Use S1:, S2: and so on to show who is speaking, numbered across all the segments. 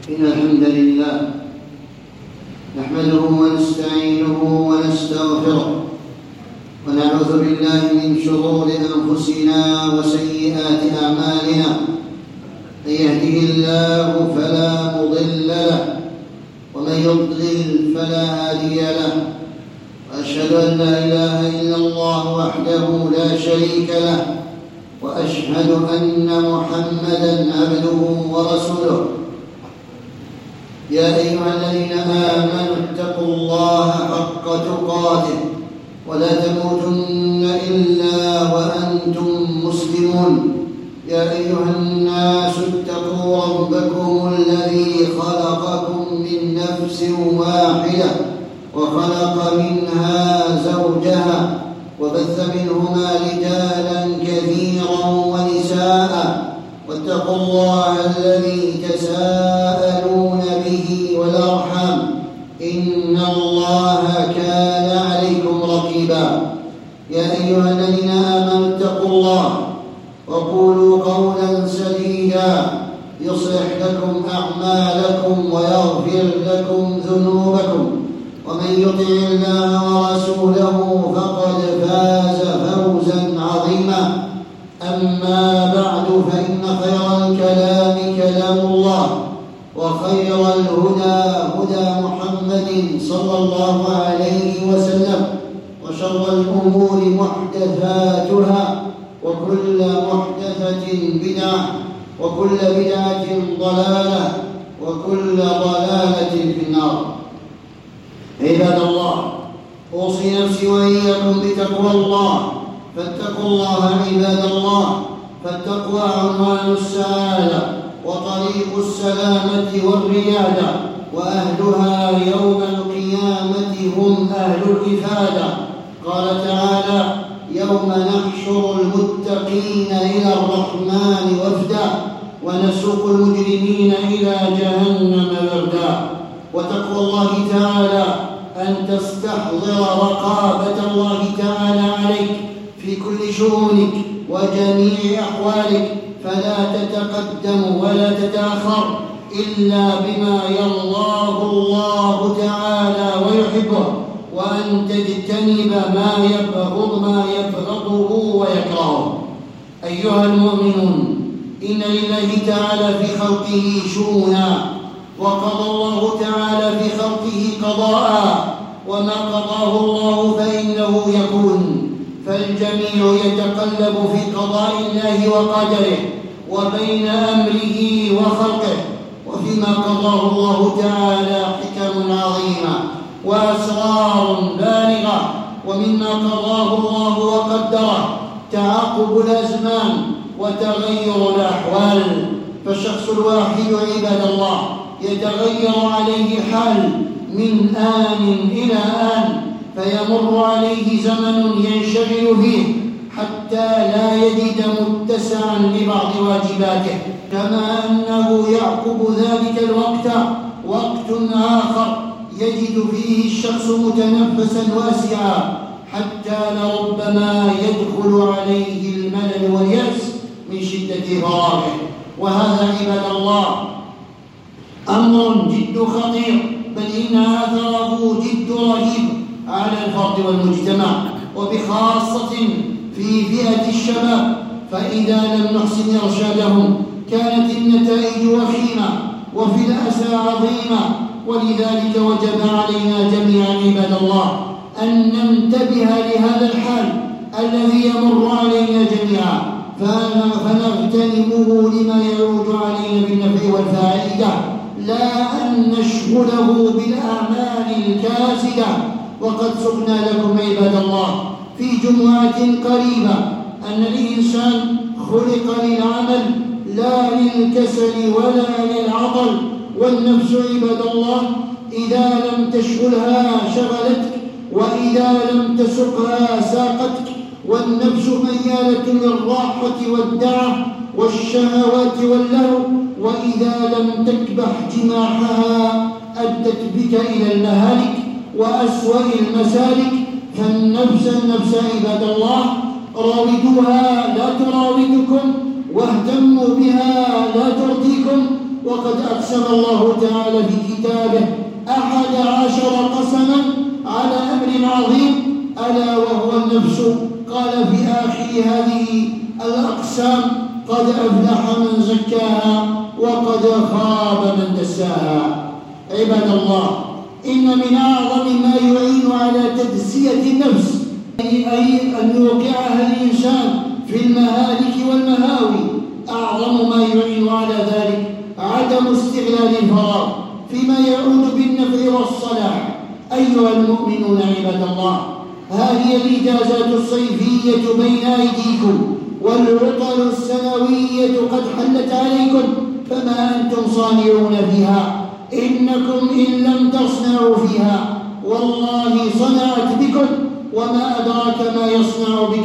S1: إن الحمد لله نحمده ونستعينه ونستغفره ونعوذ بالله من شرور أنفسنا وسيئات أعمالنا. من يهده الله فلا مضل له ومن يضلل فلا هادي له، وأشهد أن لا إله إلا الله وحده لا شريك له، وأشهد أن محمدًا عبده ورسوله. يا أيها الذين آمنوا اتقوا الله حق تقاته ولا تموتن إلا وأنتم مسلمون. يا أيها الناس اتقوا ربكم الذي خلقكم من نفس واحدة وخلق منها زوجها وبث منهما رجالا كثيرا ونساء، واتقوا الله الذي تساءلون به والأرحام إن الله كان عليكم رقيبا. يا أيها الذين آمنوا اتقوا الله وقولوا قولا سديدا يصلح لكم أعمالكم ويغفر لكم ذنوبكم، ومن يطع الله ورسوله فقد فاز فوزا عظيما. أما بعد، فإن خير الكلام كلام الله، وخير الهدى هدى محمد صلى الله عليه وسلم، وشر الأمور محدثاتها، وكل محدثة بدعة، وكل بدعة ضلالة، وكل ضلالة في النار. عباد الله، أوصي نفسي وإياكم بتقوى الله، فاتقوا الله عباد الله، فالتقوى عنوان السعادة وطريق السلامة والريادة، وأهلها يوم القيامة هم أهل الإفادة. قال تعالى: يوم نحشر المتقين إلى الرحمن وفدا ونسوق المجرمين إلى جهنم وردا. وتقوى الله تعالى أن تستحضر رقابة الله تعالى عليك في كل شؤونك وجميع أحوالك، فلا تتقدم ولا تتأخر إلا بما يرضاه الله تعالى ويحبه، وأن تجتنب ما يبغضه ويكرهه. أيها المؤمنون، إن لله تعالى في خلقه شؤونا، وقضى الله تعالى في خلقه قضاء، وما قضاه الله فإنه يكون، فالجميع يتقلب في قضاء الله وقدره وبين أمره وخلقه، وفيما قضاه الله تعالى حكم عظيمة وأسرار بالغة. ومما قضاه الله وقدره تعاقب الأزمان وتغير الأحوال، فالشخص الواحد عباد الله يتغير عليه حال من آن إلى آن، فيمر عليه زمن ينشغل فيه حتى لا يجد متسعا لبعض واجباته، كما أنه يعقب ذلك الوقت وقت آخر يجد فيه الشخص متنفسا واسعا، حتى لربما يدخل عليه الملل واليأس من شدة فراغه. وهذا عباد الله أمر جد خطير، بل إن أثره جد رهيب على الفرد والمجتمع، وبخاصة في فئة الشباب، فإذا لم نحسن إرشادهم كانت النتائج وخيمة وفي الأسى عظيمة. ولذلك وجب علينا جميعا عباد الله أن ننتبه لهذا الحال الذي يمر علينا جميعا، فنغتنمه لما يعود علينا بالنفع والفائدة، لا أن نشغله بالأعمال الكاسدة. وقد سقنا لكم عباد الله في جمعة قريبة أن الإنسان خلق للعمل لا للكسل ولا للعطل، والنفس عباد الله إذا لم تشغلها شغلتك، وإذا لم تسقها ساقتك. والنفس ميالة للراحة والدعة والشهوات واللهو، وإذا لم تكبح جماحها أدت بك إلى المهالك وأسوأ المسالك. فالنفس عباد الله راودوها لا تراودكم، واهتموا بها لا ترضيكم، وقد أقسم الله تعالى في كتابه 11 قسما على أمر عظيم ألا وهو النفس. قال في آخر هذه الأقسام قد أفلح من زكاها وقد خاب من دساها. عباد الله، إن من أعظم ما يعين على تدسية النفس أي أن يوقعها الإنسان في المهالك والمهاوي، أعظم ما يعين على ذلك عدم استغلال الفراغ فيما يعود بالنفع والصلاح. أيها المؤمنون عباد الله، هذه الإجازات الصيفية بين أيديكم والعطل السنوية قد حلت عليكم، فما أنتم صانعون فيها؟ إنكم إن لم تصنعوا فيها والله صنعت بكم. وما أدراك ما يصنع بك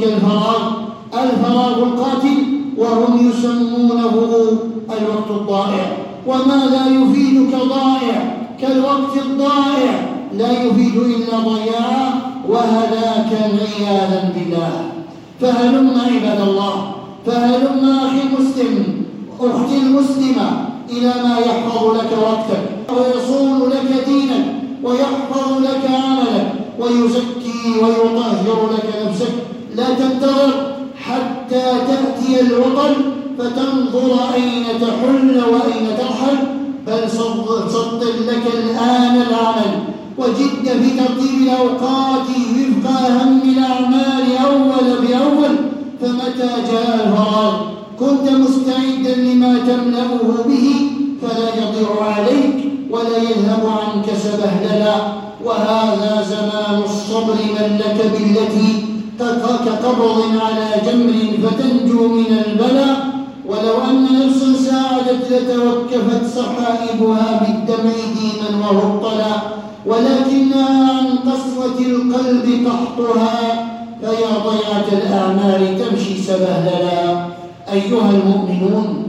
S1: الفراغ القاتل، وهم يسمونه الوقت الضائع. وما لا يفيدك ضائع كالوقت الضائع، لا يفيد إلا ضياعا وهلاكا عياذا بالله. فهلم عباد الله، فهلم أخي المسلم أختي المسلمة إلى ما يحفظ لك وقتك ويصون لك دينك ويحفظ لك عملك ويزكي ويطهر لك نفسك. لا تنتظر حتى تأتي العطل فتنظر أين تحل وأين ترحل، بل سطر لك الآن العمل وجد في ترتيب الأوقات وفق أهم الأعمال أول بأول، فمتى جاء الفراغ كنت مستعدا لما تملأه به فلا يضيع عليك ولا يذهب عنك سبهللا. وهذا زمان الصبر من لك بالتي كقبض على جمر فتنجو من البلاء. ولو أن نفسا ساعدت لتوكفت سحائبها بالدمع ديما وهطلا، ولكنها عن قسوة القلب قحطها، فيا ضيعة الأعمال تمشي سبهللا. أيها المؤمنون،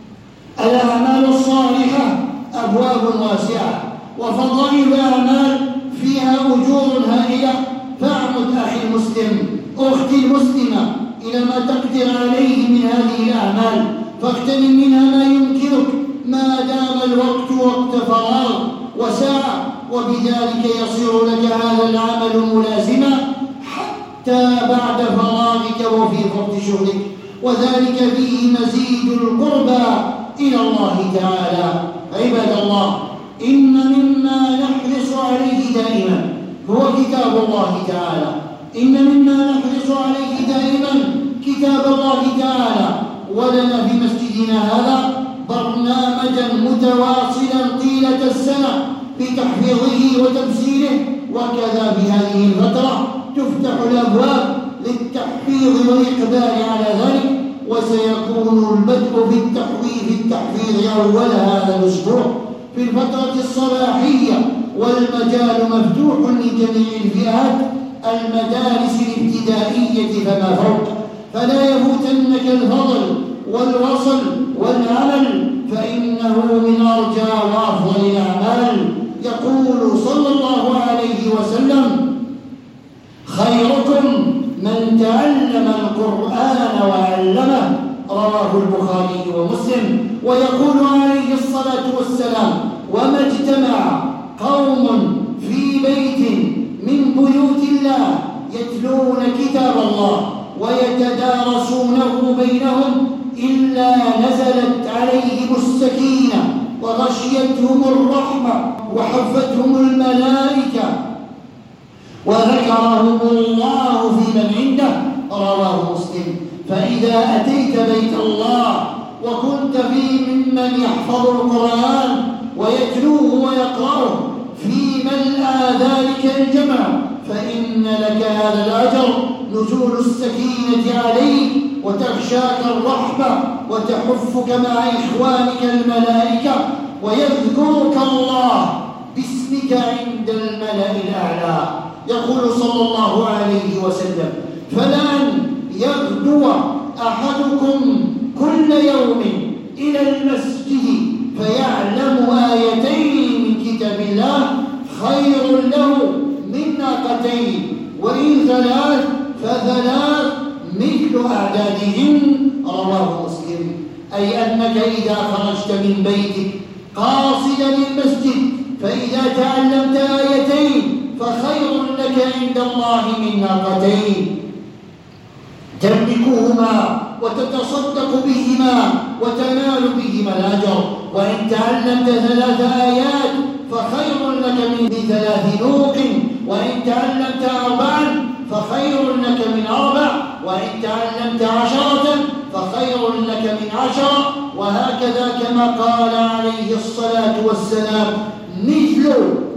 S1: الأعمال الصالحة أبواب واسعة وفضائل الأعمال فيها أجور هائلة، فاعمد أخي المسلم أختي المسلمة إلى ما تقدر عليه من هذه الأعمال، فاغتنم منها ما يمكنك ما دام الوقت وقت فراغ وساعة، وبذلك يصير لك هذا العمل ملازما حتى بعد فراغك وفي وقت شغلك، وذلك فيه مزيد القربى إلى الله تعالى. عباد الله، إن مما نحرص عليه دائما هو كتاب الله تعالى. إن مما نحرص عليه دائما كتاب الله تعالى، ولنا في مسجدنا هذا برنامجا متواصلا طيلة السنة في تحفيظه وتفسيره، وكذا في هذه الفترة تفتح الأبواب للتحفيظ والإقبال على ذلك، وسيكون البدء في التحفيظ أول هذا الأسبوع في الفترة الصباحية، والمجال مفتوح لجميع الفئات المدارس الابتدائية فما فوق، فلا يفوتنك الفضل والوصل والعمل، فإنه من أرجى وأفضل الأعمال. يقول صلى الله عليه وسلم: خيركم من تعلم القرآن وعلمه، رواه البخاري ومسلم. ويقول عليه الصلاة والسلام: وما اجتمع قوم في بيت من بيوت الله يتلون كتاب الله ويتدارسونه بينهم إلا نزلت عليهم السكينة وغشيتهم الرحمة وحفتهم الملائكة وذكرهم الله في من عنده، رواه مسلم. فإذا أتيت بيت الله وكنت فيه ممن يحفظ القرآن ويتلوه ويقرأه في ملأ ذلك الجمع، فإن لك هذا الأجر نزول السكينة عليك وتغشاك الرحمة وتحفك مع إخوانك الملائكة ويذكرك الله باسمك عند الملأ الأعلى. يقول صلى الله عليه وسلم: فلن يغدو أحدكم كل يوم إلى المسجد فيعلم آيتين من كتاب الله خير له من ناقتين، وإن ثلاث فثلاث مثل أعدادهن، رواه مسلم. أي أنك إذا خرجت من بيتك قاصدا المسجد فإذا تعلمت آيتين فخير لك عند الله من ناقتين تملكهما وتتصدق بهما وتنال بهما الأجر، وإن تعلمت 3 آيات فخير لك من 3 نوق، وإن تعلمت 4 فخير لك من 4، وإن تعلمت 10 فخير لك من 10، وهكذا كما قال عليه الصلاة والسلام مثل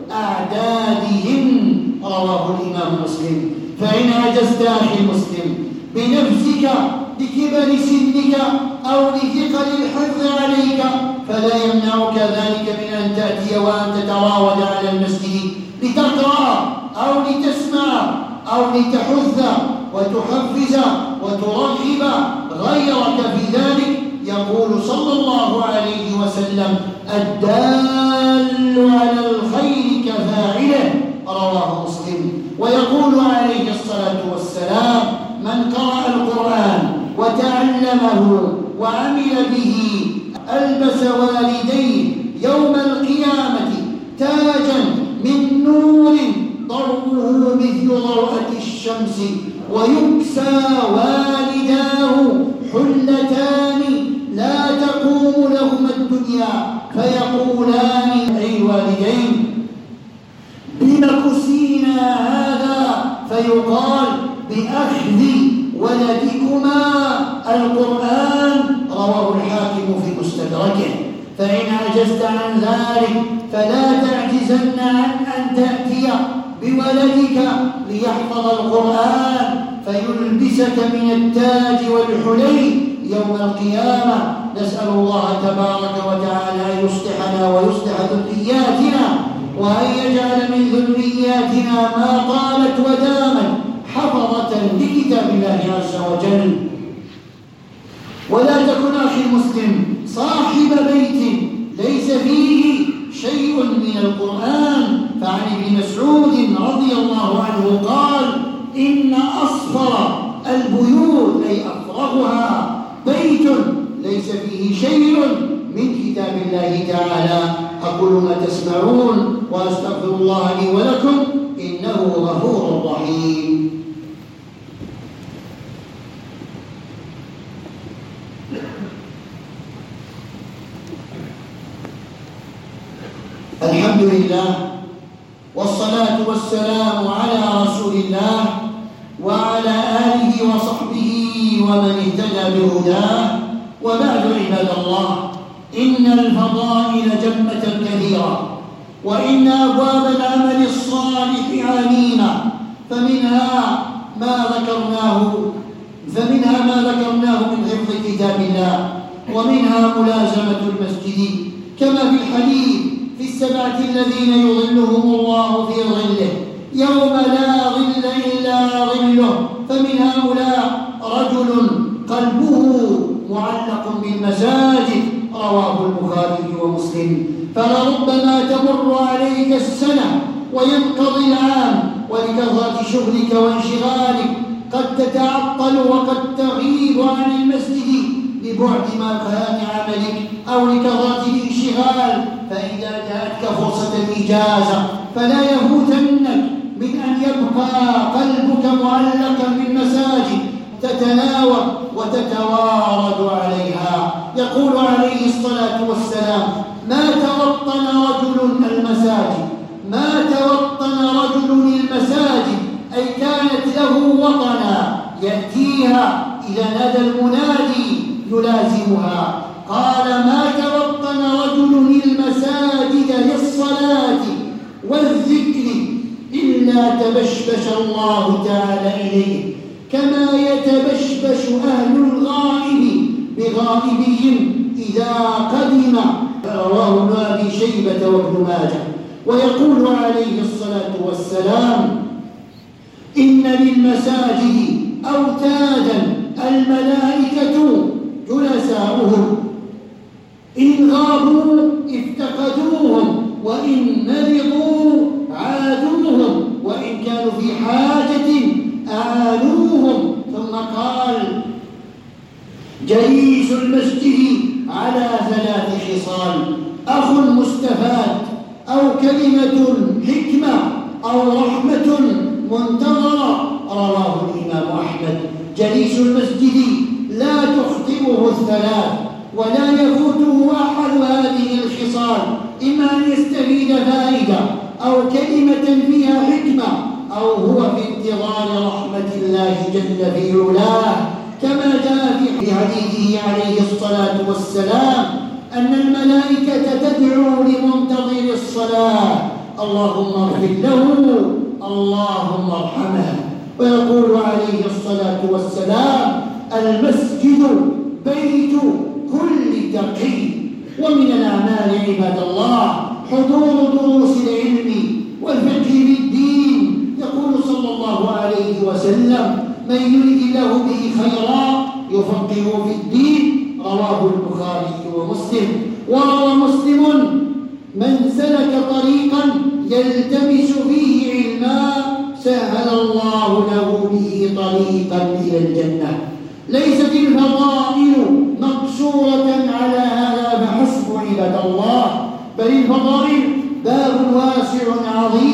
S1: أعدادهم، رواه الإمام مسلم. فإن عجزت أخي المسلم بنفسك لكبر سنك أو لثقل الحفظ عليك فلا يمنعك ذلك من أن تأتي وأن تتراود على المسجد لتقرأ أو لتسمع أو لتحث وتحفز وترغب غيرك في ذلك. يقول صلى الله عليه وسلم الدال على الخير كفاعله، رواه مسلم. ويقول عليه الصلاة والسلام من قرأ القرآن وتعلمه وعمل به ألبس والديه يوم القيامة تاجا من نور ضوءه مثل ضوءة الشمس، ويكسى والداه حلتان لا تقوم لهما الدنيا فيقولان أي الوالدين بما كسينا هذا؟ فيقال بأخذ ولدكما القرآن، رواه الحاكم في مستدركه. فإن عجزت عن ذلك فلا تعجزن عن أن تأتي بولدك ليحفظ القرآن فيلبسك من التاج والحلي يوم القيامة. نسأل الله تبارك وتعالى أن يصلحنا ويصلح ذرياتنا، وأن يجعل من ذرياتنا ما قالت ودامت حفظة لكتاب الله عز وجل. ولا تكن أخي المسلم صاحب بيت ليس فيه شيء من القرآن. فعن ابن مسعود رضي الله عنه قال إن أصفر البيوت أي أفرغها بيت ليس فيه شيء من كتاب الله تعالى. أقول ما تسمعون وأستغفر الله لي ولكم إنه غفور رحيم. الحمد لله والصلاة والسلام على رسول الله وعلى آله وصحبه ومن اهتدى بهداه، وبعد عباد الله، إن الفضائل جمة كثيرة، وإن أبواب العمل الصالح عميمة، فمنها ما ذكرناه من حفظ كتاب الله، ومنها ملازمة المسجد كما في الحديث في 7 الذين يظلهم الله في ظله يوم لا ظل إلا ظله. فمن هؤلاء رجل قلبه معلق بالمساجد، رواه البخاري ومسلم. فلربما تمر عليك السنة وينقضي العام ولكثرة شغلك وانشغالك قد تتعطل وقد تغيب عن المسجد لبعد مكان عملك أو لكثرة الانشغال. فإذا جاءتك فرصة الإجازة فلا يفوتنك من أن يبقى قلبك معلقا بالمساجد تتناوب وتتوارد عليها. يقول عليه الصلاة والسلام ما توطن المساجد أي كانت له وطنا يأتيها إذا نادى المنادي يلازمها. قال ما توطن رجل المساجد للصلاة والذكر إلا تبشبش الله تعالى إليه كما يتبشبش أهل الغائب بغائبهم إذا قدم، رواه ابن أبي شيبة وابن ماجه. ويقول عليه الصلاة والسلام إن للمساجد أوتادا الملائكة جلساؤهم إن غابوا افتقدوهم وإن مرضوا عادوهم وإن كانوا في حاجة أعانوهم. ثم قال جليس المسجد كلمة حكمة أو رحمة منتظرة. رواه الإمام أحمد. جليس المسجد لا تخطئه الثلاث ولا يفوته أحد هذه الخصال، إما أن يستفيد فائدة أو كلمة فيها حكمة أو هو في انتظار رحمة الله جل في علاه، كما جاء في حديثه عليه الصلاة والسلام أن الملائكة تدعو لمنتظر الصلاة: اللهم اغفر له، اللهم ارحمه. ويقول عليه الصلاة والسلام: المسجد بيت كل تقي. ومن الأعمال عباد الله حضور دروس العلم والفقه بالدين. يقول صلى الله عليه وسلم: من يرد الله به خيرا يفقهه في الدين. رواه البخاري ومسلم. وروى مسلم: من سلك طريقا يلتمس فيه علما سهل الله له به طريقا إلى الجنة. ليست الفضائل مقصورة على هذا فحسب عباد الله، بل الفضائل باب واسع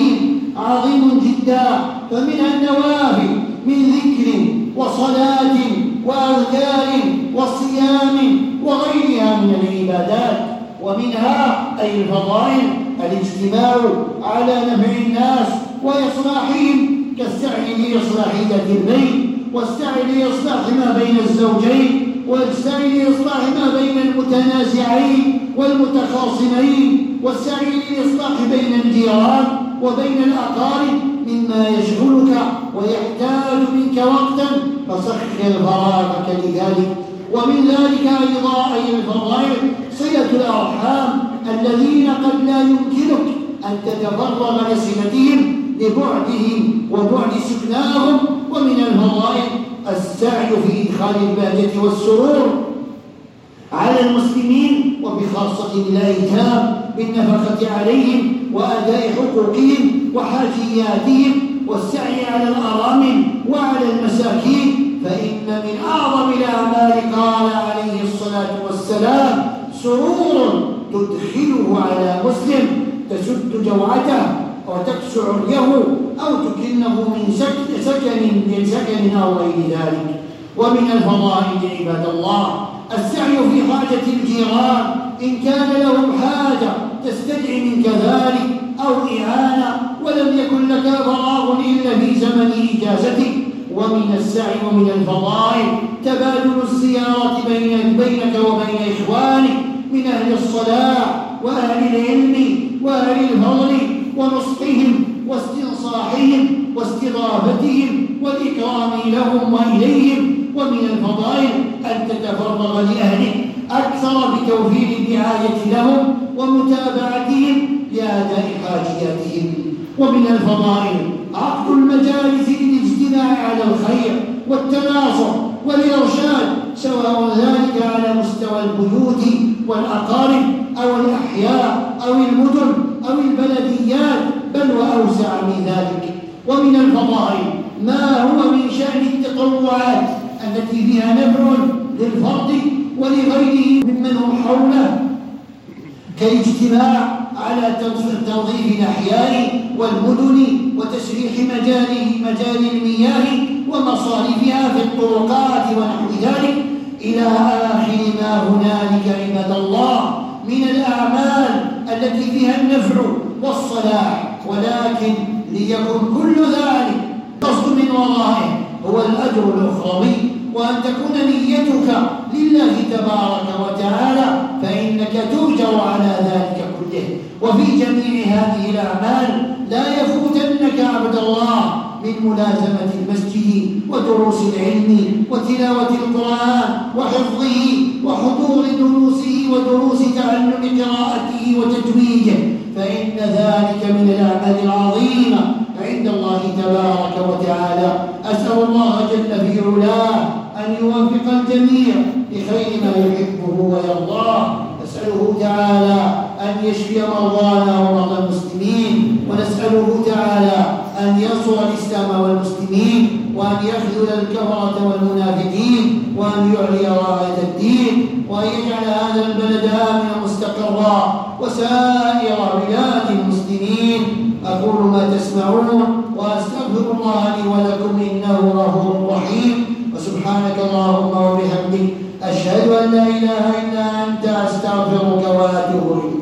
S1: عظيم جدا. فمنها النوافل من ذكر وصلاة وأذكار وصيام وغيرها من العبادات. ومنها أي الفضائل الاجتماع على نفع الناس وإصلاحهم، كالسعي لإصلاح ذات البين، والسعي لإصلاح ما بين الزوجين، والسعي لإصلاح ما بين المتنازعين والمتخاصمين، والسعي للإصلاح بين الجيران وبين الأقارب مما يشغلك ويحتاج منك وقتا، فسخر فراغك لذلك. ومن ذلك أيضا أي الفضائل صلة الأرحام الذين قد لا يمكنك أن تتفرغ لصلتهم لبعدهم وبعد سكناهم. ومن الفضائل السعي في إدخال البهجة والسرور على المسلمين وبخاصة الأيتام بالنفقة عليهم وأداء حقوقهم وحاجياتهم، والسعي على الأرامل وعلى المساكين، فإن من أعظم الأعمال قال عليه الصلاة والسلام: سرور تدخله على مسلم تسد جوعته وتكسع عريه أو تكنه من سكن أو غير ذلك. ومن الفضائل عباد الله السعي في حاجة الجيران إن كان لهم حاجة تستدعي منك ذلك أو إعانة ولم يكن لك فراغ إلا في زمن إجازتك. ومن السعي ومن الفضائل تبادل الزيارات بينك وبين إخوانك من أهل الصلاة وأهل العلم وأهل الفضل ونصحهم واستنصاحهم واستضافتهم والإكرام لهم وإليهم. ومن الفضائل أن تتفرغ لأهلك أكثر بتوفير الرعاية لهم ومتابعتهم لأداء حاجياتهم. ومن الفضائل عقد المجالس للاجتماع على الخير والتناصح والإرشاد، سواء ذلك على مستوى البيوت والأقارب أو الأحياء أو المدن أو البلديات، بل وأوسع من ذلك. ومن الفضائل ما هو من شأن التطوعات التي فيها نفع للفرد ولغيره ممن هم حوله، كالاجتماع على تنظيف الأحياء والمدن وتسريح مجاري المياه ومصارفها في الطرقات ونحو ذلك، إلى آخر ما هنالك عباد الله من الأعمال التي فيها النفع والصلاح. ولكن ليكن كل ذلك قصد من ورائه هو الأجر الأخروي، وأن تكون نيتك لله تبارك وتعالى، فإنك تؤجر على ذلك كله. وفي جميع هذه الأعمال لا يفوتنك عبد الله من ملازمة المسجد ودروس العلم وتلاوة القرآن وحفظه وحضور دروسه ودروس تعلم قراءته وتجويده، فإن ذلك من الأعمال العظيمة عند الله تبارك وتعالى. أسأل الله جل في علاه أن يوفق الجميع لخير ما يحبه ويرضاه. نسأله تعالى أن يشفي مرضانا ومرضى المسلمين، ونسأله تعالى أن ينصر الإسلام والمسلمين، وأن يخذل الكفرة والمنافقين، وأن يعلي راية الدين، وأن يجعل هذا البلد آمنا مستقرا وسائر بلاد المسلمين تسمعون، وأستغفر الله لي ولكم إنه غفور رحيم. وسبحانك اللهم وبحمدك أشهد أن لا إله إلا أنت أستغفرك وأتوب إليك.